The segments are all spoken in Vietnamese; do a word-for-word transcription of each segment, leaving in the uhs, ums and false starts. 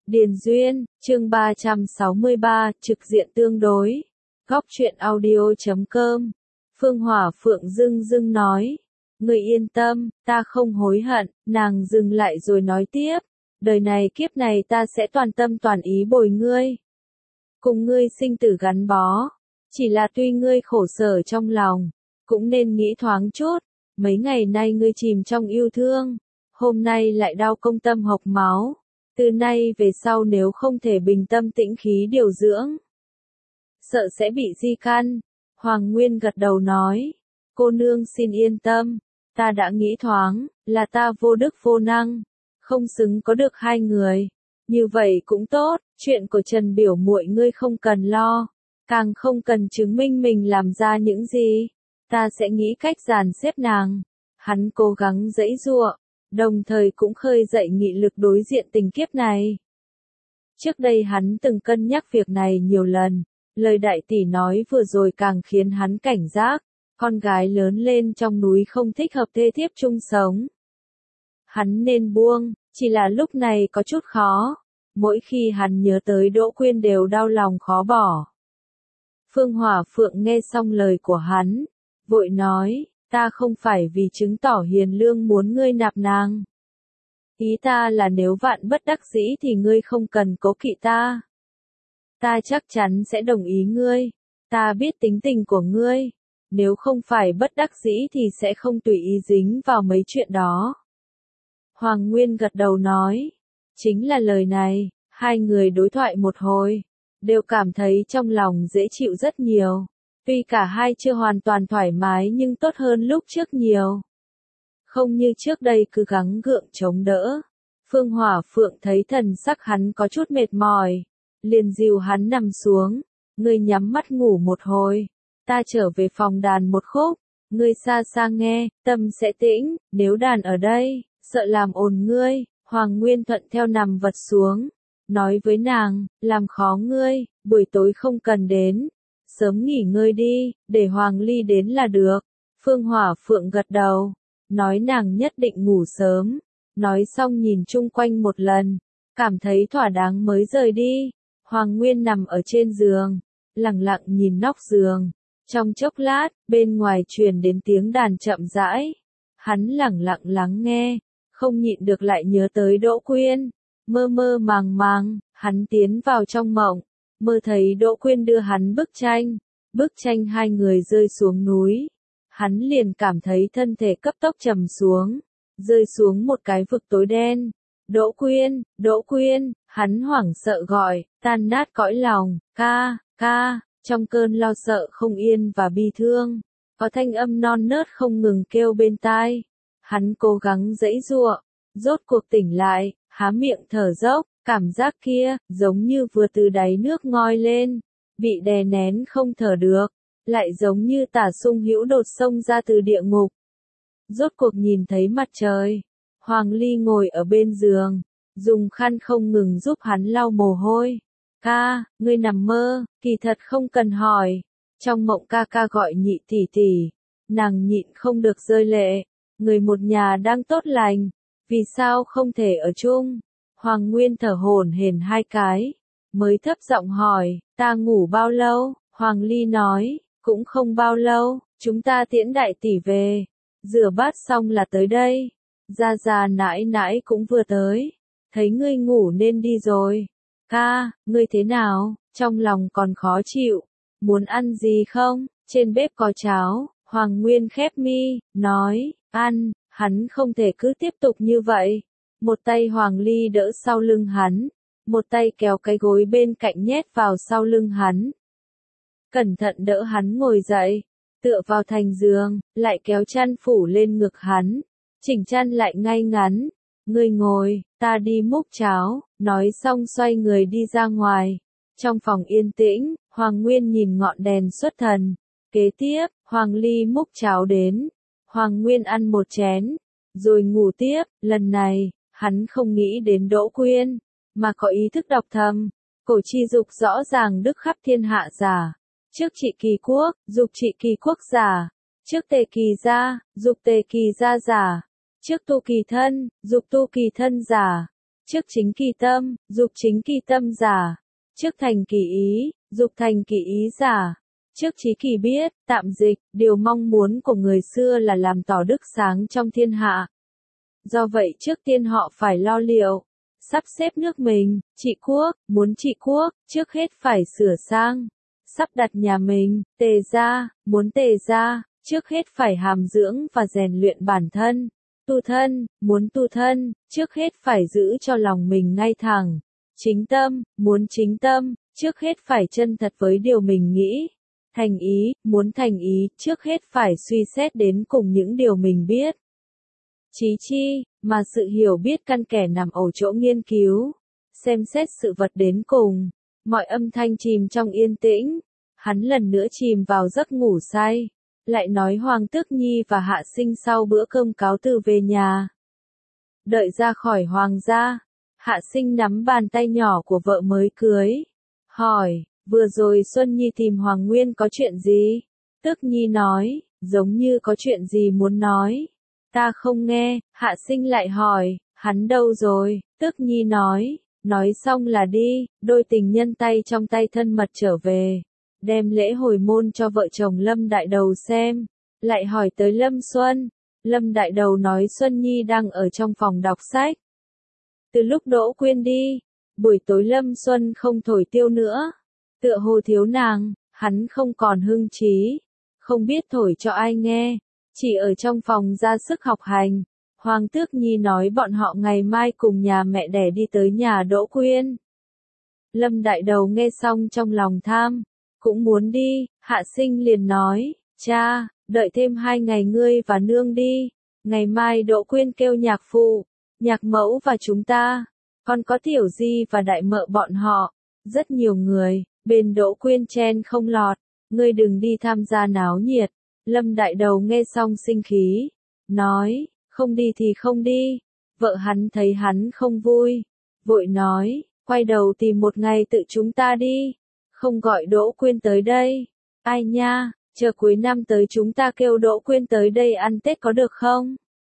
Điền Duyên, chương ba trăm sáu mươi ba, trực diện tương đối. Góc truyện audio chấm com. Phương Hỏa Phượng dưng dưng nói. Ngươi yên tâm, ta không hối hận. Nàng dừng lại rồi nói tiếp. Đời này kiếp này ta sẽ toàn tâm toàn ý bồi ngươi. Cùng ngươi sinh tử gắn bó. Chỉ là tuy ngươi khổ sở trong lòng, cũng nên nghĩ thoáng chút. Mấy ngày nay ngươi chìm trong yêu thương, hôm nay lại đau công tâm hộc máu. Từ nay về sau nếu không thể bình tâm tĩnh khí điều dưỡng, sợ sẽ bị di căn. Hoàng Nguyên gật đầu nói, cô nương xin yên tâm, ta đã nghĩ thoáng, là ta vô đức vô năng, không xứng có được hai người. Như vậy cũng tốt, chuyện của Trần biểu muội ngươi không cần lo, càng không cần chứng minh mình làm ra những gì, ta sẽ nghĩ cách dàn xếp nàng. Hắn cố gắng giãy giụa, đồng thời cũng khơi dậy nghị lực đối diện tình kiếp này. Trước đây hắn từng cân nhắc việc này nhiều lần, lời đại tỷ nói vừa rồi càng khiến hắn cảnh giác, con gái lớn lên trong núi không thích hợp thê thiếp chung sống. Hắn nên buông, chỉ là lúc này có chút khó, mỗi khi hắn nhớ tới Đỗ Quyên đều đau lòng khó bỏ. Phương Hỏa Phượng nghe xong lời của hắn, vội nói, ta không phải vì chứng tỏ hiền lương muốn ngươi nạp nàng. Ý ta là nếu vạn bất đắc dĩ thì ngươi không cần cố kỵ ta. Ta chắc chắn sẽ đồng ý ngươi, ta biết tính tình của ngươi, nếu không phải bất đắc dĩ thì sẽ không tùy ý dính vào mấy chuyện đó. Hoàng Nguyên gật đầu nói, chính là lời này, hai người đối thoại một hồi, đều cảm thấy trong lòng dễ chịu rất nhiều. Tuy cả hai chưa hoàn toàn thoải mái nhưng tốt hơn lúc trước nhiều. Không như trước đây cứ gắng gượng chống đỡ. Phương Hỏa Phượng thấy thần sắc hắn có chút mệt mỏi, liền dìu hắn nằm xuống. Ngươi nhắm mắt ngủ một hồi, ta trở về phòng đàn một khúc. Ngươi xa xa nghe, tâm sẽ tĩnh, nếu đàn ở đây, sợ làm ồn ngươi. Hoàng Nguyên thuận theo nằm vật xuống, nói với nàng, làm khó ngươi, buổi tối không cần đến. Sớm nghỉ ngơi đi, để Hoàng Ly đến là được. Phương Hỏa Phượng gật đầu, nói nàng nhất định ngủ sớm. Nói xong nhìn chung quanh một lần, cảm thấy thỏa đáng mới rời đi. Hoàng Nguyên nằm ở trên giường, lặng lặng nhìn nóc giường. Trong chốc lát, bên ngoài truyền đến tiếng đàn chậm rãi. Hắn lặng lặng lắng nghe, không nhịn được lại nhớ tới Đỗ Quyên. Mơ mơ màng màng, hắn tiến vào trong mộng. Mơ thấy Đỗ Quyên đưa hắn bức tranh, bức tranh hai người rơi xuống núi. Hắn liền cảm thấy thân thể cấp tốc trầm xuống, rơi xuống một cái vực tối đen. Đỗ Quyên, Đỗ Quyên, hắn hoảng sợ gọi, tan nát cõi lòng, ca, ca, trong cơn lo sợ không yên và bi thương, có thanh âm non nớt không ngừng kêu bên tai. Hắn cố gắng giãy giụa, rốt cuộc tỉnh lại, há miệng thở dốc. Cảm giác kia, giống như vừa từ đáy nước ngoi lên, bị đè nén không thở được, lại giống như Tả Sung Hữu đột xông ra từ địa ngục. Rốt cuộc nhìn thấy mặt trời, Hoàng Ly ngồi ở bên giường, dùng khăn không ngừng giúp hắn lau mồ hôi. Ca, ngươi nằm mơ, kỳ thật không cần hỏi. Trong mộng ca ca gọi nhị tỷ tỷ, nàng nhịn không được rơi lệ. Người một nhà đang tốt lành, vì sao không thể ở chung? Hoàng Nguyên thở hổn hển hai cái, mới thấp giọng hỏi, ta ngủ bao lâu? Hoàng Ly nói, cũng không bao lâu, chúng ta tiễn đại tỷ về, rửa bát xong là tới đây. Gia Gia nãi nãi cũng vừa tới, thấy ngươi ngủ nên đi rồi. Ca, ngươi thế nào, trong lòng còn khó chịu, muốn ăn gì không? Trên bếp có cháo. Hoàng Nguyên khép mi, nói, ăn. Hắn không thể cứ tiếp tục như vậy. Một tay Hoàng Ly đỡ sau lưng hắn, một tay kéo cái gối bên cạnh nhét vào sau lưng hắn. Cẩn thận đỡ hắn ngồi dậy, tựa vào thành giường, lại kéo chăn phủ lên ngực hắn, chỉnh chăn lại ngay ngắn. Ngươi ngồi, ta đi múc cháo, nói xong xoay người đi ra ngoài. Trong phòng yên tĩnh, Hoàng Nguyên nhìn ngọn đèn xuất thần. Kế tiếp, Hoàng Ly múc cháo đến, Hoàng Nguyên ăn một chén, rồi ngủ tiếp. Lần này, hắn không nghĩ đến Đỗ Quyên, mà có ý thức đọc thầm. Cổ chi dục rõ ràng đức khắp thiên hạ giả. Trước trị kỳ quốc, dục trị kỳ quốc giả. Trước tề kỳ gia, dục tề kỳ gia giả. Trước tu kỳ thân, dục tu kỳ thân giả. trước chính kỳ tâm, dục chính kỳ tâm giả, trước thành kỳ ý, dục thành kỳ ý giả, trước trí kỳ biết, tạm dịch, điều mong muốn của người xưa là làm tỏ đức sáng trong thiên hạ. Do vậy trước tiên họ phải lo liệu, sắp xếp nước mình, trị quốc, muốn trị quốc, trước hết phải sửa sang, sắp đặt nhà mình, tề gia, muốn tề gia, trước hết phải hàm dưỡng và rèn luyện bản thân, tu thân, muốn tu thân, trước hết phải giữ cho lòng mình ngay thẳng, chính tâm, muốn chính tâm, trước hết phải chân thật với điều mình nghĩ, thành ý, muốn thành ý, trước hết phải suy xét đến cùng những điều mình biết. Trí chi, mà sự hiểu biết căn kẻ nằm ở chỗ nghiên cứu, xem xét sự vật đến cùng, mọi âm thanh chìm trong yên tĩnh, hắn lần nữa chìm vào giấc ngủ say, lại nói Hoàng Tước Nhi và Hạ Sinh sau bữa cơm cáo từ về nhà. Đợi ra khỏi Hoàng gia, Hạ Sinh nắm bàn tay nhỏ của vợ mới cưới, hỏi, vừa rồi Xuân Nhi tìm Hoàng Nguyên có chuyện gì? Tước Nhi nói, giống như có chuyện gì muốn nói. Ta không nghe, Hạ Sinh lại hỏi, hắn đâu rồi? Tước Nhi nói, nói xong là đi, đôi tình nhân tay trong tay thân mật trở về, đem lễ hồi môn cho vợ chồng Lâm Đại Đầu xem, lại hỏi tới Lâm Xuân. Lâm Đại Đầu nói Xuân Nhi đang ở trong phòng đọc sách. Từ lúc Đỗ Quyên đi, buổi tối Lâm Xuân không thổi tiêu nữa, tựa hồ thiếu nàng, hắn không còn hưng trí, không biết thổi cho ai nghe, chỉ ở trong phòng ra sức học hành. Hoàng Tước Nhi nói bọn họ ngày mai cùng nhà mẹ đẻ đi tới nhà Đỗ Quyên. Lâm Đại Đầu nghe xong trong lòng tham, cũng muốn đi. Hạ Sinh liền nói, cha, đợi thêm hai ngày ngươi và nương đi, ngày mai Đỗ Quyên kêu nhạc phụ, nhạc mẫu và chúng ta, còn có Tiểu Di và đại mợ bọn họ, rất nhiều người, bên Đỗ Quyên chen không lọt, ngươi đừng đi tham gia náo nhiệt. Lâm Đại Đầu nghe xong sinh khí, nói, không đi thì không đi. Vợ hắn thấy hắn không vui, vội nói, quay đầu tìm một ngày tự chúng ta đi, không gọi Đỗ Quyên tới đây. Ai nha, chờ cuối năm tới chúng ta kêu Đỗ Quyên tới đây ăn Tết có được không?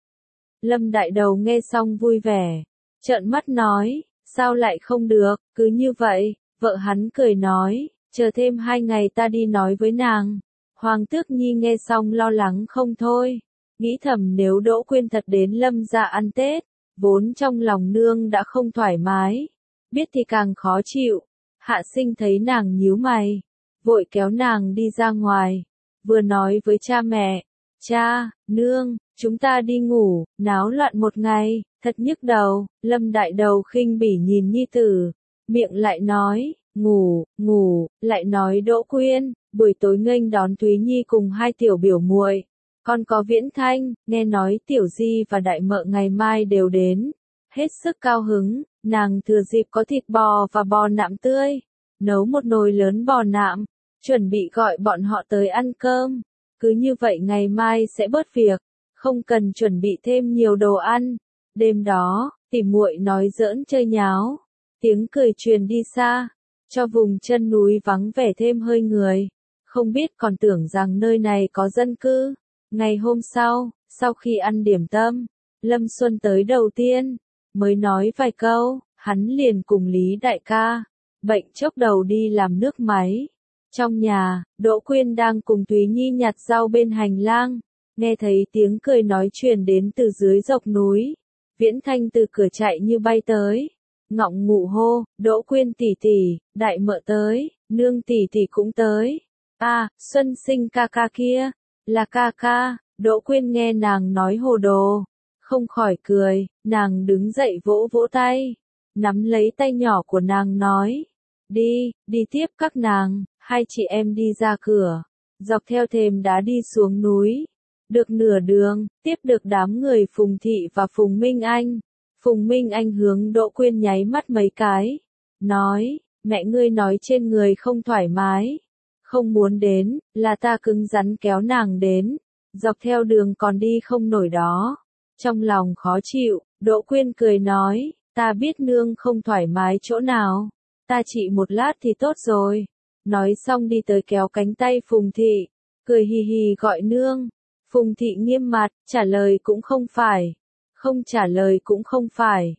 Lâm Đại Đầu nghe xong vui vẻ, trợn mắt nói, sao lại không được, cứ như vậy. Vợ hắn cười nói, chờ thêm hai ngày ta đi nói với nàng. Hoàng Tước Nhi nghe xong lo lắng không thôi, nghĩ thầm nếu Đỗ Quyên thật đến Lâm gia ăn Tết, vốn trong lòng nương đã không thoải mái, biết thì càng khó chịu. Hạ Sinh thấy nàng nhíu mày, vội kéo nàng đi ra ngoài, vừa nói với cha mẹ, cha, nương, chúng ta đi ngủ, náo loạn một ngày, thật nhức đầu. Lâm Đại Đầu khinh bỉ nhìn nhi tử, miệng lại nói, ngủ, ngủ, lại nói Đỗ Quyên, buổi tối nghênh đón Thúy Nhi cùng hai tiểu biểu muội, còn có Viễn Thanh, nghe nói Tiểu Di và đại mợ ngày mai đều đến, hết sức cao hứng, nàng thừa dịp có thịt bò và bò nạm tươi, nấu một nồi lớn bò nạm, chuẩn bị gọi bọn họ tới ăn cơm, cứ như vậy ngày mai sẽ bớt việc, không cần chuẩn bị thêm nhiều đồ ăn. Đêm đó, tỉ muội nói giỡn chơi nháo, tiếng cười truyền đi xa, cho vùng chân núi vắng vẻ thêm hơi người, không biết còn tưởng rằng nơi này có dân cư. Ngày hôm sau, sau khi ăn điểm tâm, Lâm Xuân tới đầu tiên, mới nói vài câu, hắn liền cùng Lý đại ca, bệnh chốc đầu đi làm nước máy. Trong nhà, Đỗ Quyên đang cùng Thúy Nhi nhặt rau bên hành lang, nghe thấy tiếng cười nói truyền đến từ dưới dốc núi. Viễn Thanh từ cửa chạy như bay tới, ngọng ngụ hô, Đỗ Quyên tỷ tỷ, đại mợ tới, nương tỷ tỷ cũng tới. À, Xuân Sinh ca ca kia, là ca ca. Đỗ Quyên nghe nàng nói hồ đồ, không khỏi cười, nàng đứng dậy vỗ vỗ tay, nắm lấy tay nhỏ của nàng nói, đi, đi tiếp các nàng. Hai chị em đi ra cửa, dọc theo thềm đá đi xuống núi. Được nửa đường, tiếp được đám người Phùng Thị và Phùng Minh Anh. Phùng Minh Anh hướng Đỗ Quyên nháy mắt mấy cái, nói, mẹ ngươi nói trên người không thoải mái, không muốn đến, là ta cứng rắn kéo nàng đến, dọc theo đường còn đi không nổi đó. Trong lòng khó chịu, Đỗ Quyên cười nói, ta biết nương không thoải mái chỗ nào, ta trị một lát thì tốt rồi. Nói xong đi tới kéo cánh tay Phùng Thị, cười hì hì gọi nương. Phùng Thị nghiêm mặt, trả lời cũng không phải, không trả lời cũng không phải,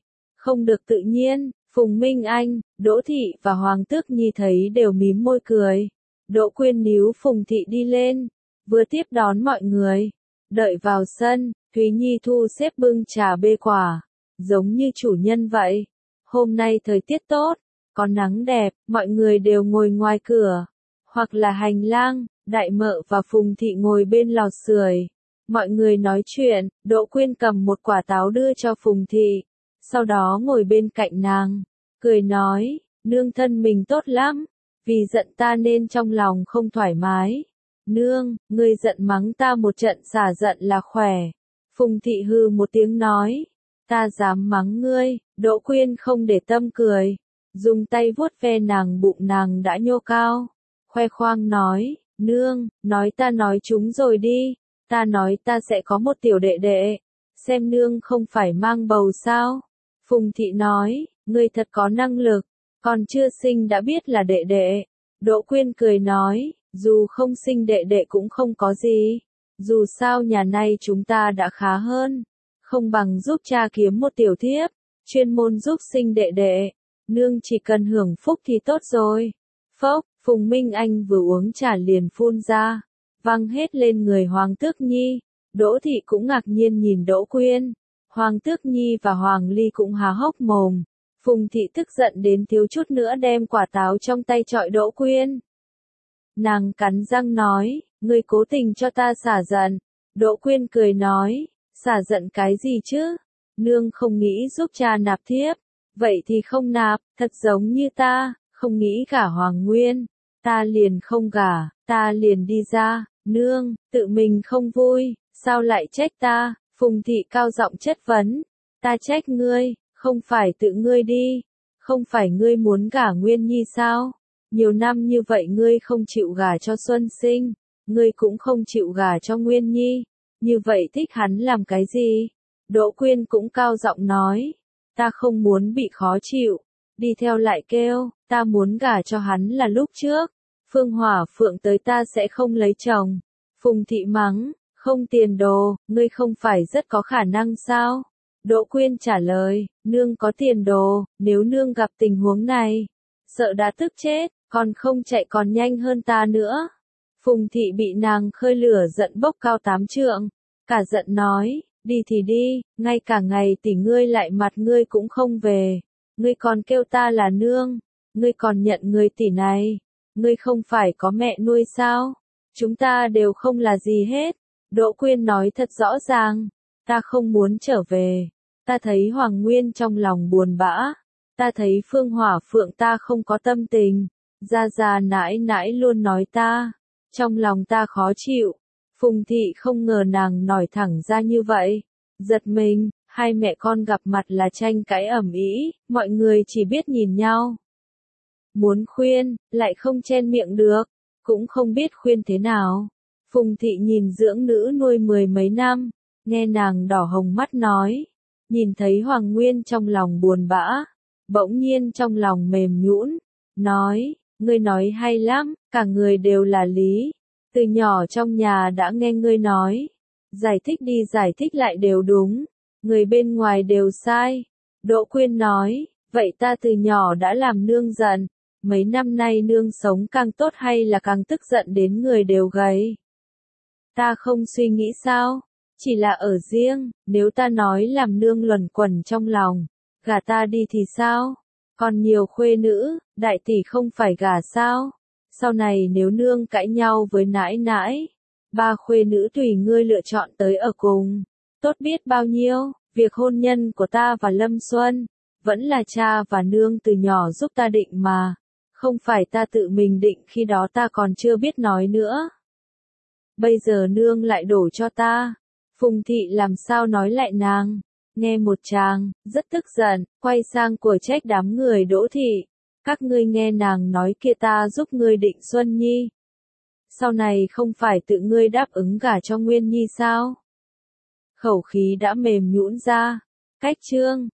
không được tự nhiên. Phùng Minh Anh, Đỗ Thị và Hoàng Tước Nhi thấy đều mím môi cười. Đỗ Quyên níu Phùng Thị đi lên, vừa tiếp đón mọi người. Đợi vào sân, Thúy Nhi thu xếp bưng trà bê quả, giống như chủ nhân vậy. Hôm nay thời tiết tốt, có nắng đẹp, mọi người đều ngồi ngoài cửa, hoặc là hành lang. Đại Mợ và Phùng Thị ngồi bên lò sưởi. Mọi người nói chuyện, Đỗ Quyên cầm một quả táo đưa cho Phùng Thị, sau đó ngồi bên cạnh nàng, cười nói, nương thân mình tốt lắm, vì giận ta nên trong lòng không thoải mái. Nương, ngươi giận mắng ta một trận xả giận là khỏe. Phùng Thị hừ một tiếng nói, ta dám mắng ngươi. Đỗ Quyên không để tâm cười, dùng tay vuốt ve nàng bụng nàng đã nhô cao, khoe khoang nói, nương, nói ta nói chúng rồi đi, ta nói ta sẽ có một tiểu đệ đệ, xem nương không phải mang bầu sao. Phùng Thị nói, ngươi thật có năng lực, còn chưa sinh đã biết là đệ đệ. Đỗ Quyên cười nói, dù không sinh đệ đệ cũng không có gì, dù sao nhà này chúng ta đã khá hơn, không bằng giúp cha kiếm một tiểu thiếp, chuyên môn giúp sinh đệ đệ, nương chỉ cần hưởng phúc thì tốt rồi. Phốc, Phùng Minh Anh vừa uống trà liền phun ra, văng hết lên người Hoàng Tước Nhi. Đỗ Thị cũng ngạc nhiên nhìn Đỗ Quyên, Hoàng Tước Nhi và Hoàng Ly cũng há hốc mồm. Phùng Thị tức giận đến thiếu chút nữa đem quả táo trong tay chọi Đỗ Quyên. Nàng cắn răng nói, ngươi cố tình cho ta xả giận. Đỗ Quyên cười nói, xả giận cái gì chứ? Nương không nghĩ giúp cha nạp thiếp, vậy thì không nạp, thật giống như ta, không nghĩ gả Hoàng Nguyên, ta liền không gả, ta liền đi ra. Nương, tự mình không vui, sao lại trách ta? Phùng Thị cao giọng chất vấn, ta trách ngươi, không phải tự ngươi đi, không phải ngươi muốn gả Nguyên Nhi sao? Nhiều năm như vậy ngươi không chịu gả cho Xuân Sinh, ngươi cũng không chịu gả cho Nguyên Nhi, như vậy thích hắn làm cái gì? Đỗ Quyên cũng cao giọng nói, ta không muốn bị khó chịu, đi theo lại kêu, ta muốn gả cho hắn là lúc trước, Phương Hỏa Phượng tới ta sẽ không lấy chồng. Phùng Thị mắng, không tiền đồ, ngươi không phải rất có khả năng sao? Đỗ Quyên trả lời, nương có tiền đồ, nếu nương gặp tình huống này, sợ đã tức chết, còn không chạy còn nhanh hơn ta nữa. Phùng Thị bị nàng khơi lửa giận bốc cao tám trượng, cả giận nói, đi thì đi, ngay cả ngày tỷ ngươi lại mặt ngươi cũng không về, ngươi còn kêu ta là nương, ngươi còn nhận người tỷ này, ngươi không phải có mẹ nuôi sao? Chúng ta đều không là gì hết. Đỗ Quyên nói thật rõ ràng, ta không muốn trở về, ta thấy Hoàng Nguyên trong lòng buồn bã, ta thấy Phương Hỏa Phượng ta không có tâm tình, gia gia nãi nãi luôn nói ta, trong lòng ta khó chịu. Phùng Thị không ngờ nàng nói thẳng ra như vậy, giật mình, hai mẹ con gặp mặt là tranh cãi ầm ĩ, mọi người chỉ biết nhìn nhau. Muốn khuyên, lại không chen miệng được, cũng không biết khuyên thế nào. Phùng Thị nhìn dưỡng nữ nuôi mười mấy năm, nghe nàng đỏ hồng mắt nói, nhìn thấy Hoàng Nguyên trong lòng buồn bã, bỗng nhiên trong lòng mềm nhũn, nói, ngươi nói hay lắm, cả người đều là lý, từ nhỏ trong nhà đã nghe ngươi nói, giải thích đi giải thích lại đều đúng, người bên ngoài đều sai. Đỗ Quyên nói, vậy ta từ nhỏ đã làm nương giận, mấy năm nay nương sống càng tốt hay là càng tức giận đến người đều gầy? Ta không suy nghĩ sao, chỉ là ở riêng, nếu ta nói làm nương luẩn quẩn trong lòng, gả ta đi thì sao? Còn nhiều khuê nữ, đại tỷ không phải gả sao? Sau này nếu nương cãi nhau với nãi nãi, ba khuê nữ tùy ngươi lựa chọn tới ở cùng, tốt biết bao nhiêu. Việc hôn nhân của ta và Lâm Xuân, vẫn là cha và nương từ nhỏ giúp ta định mà, không phải ta tự mình định, khi đó ta còn chưa biết nói nữa. Bây giờ nương lại đổ cho ta. Phùng Thị làm sao nói lại nàng, nghe một tràng, rất tức giận, quay sang của trách đám người Đỗ Thị. Các ngươi nghe nàng nói kia ta giúp ngươi định Xuân Nhi. Sau này không phải tự ngươi đáp ứng gả cho Nguyên Nhi sao? Khẩu khí đã mềm nhũn ra. Cách chương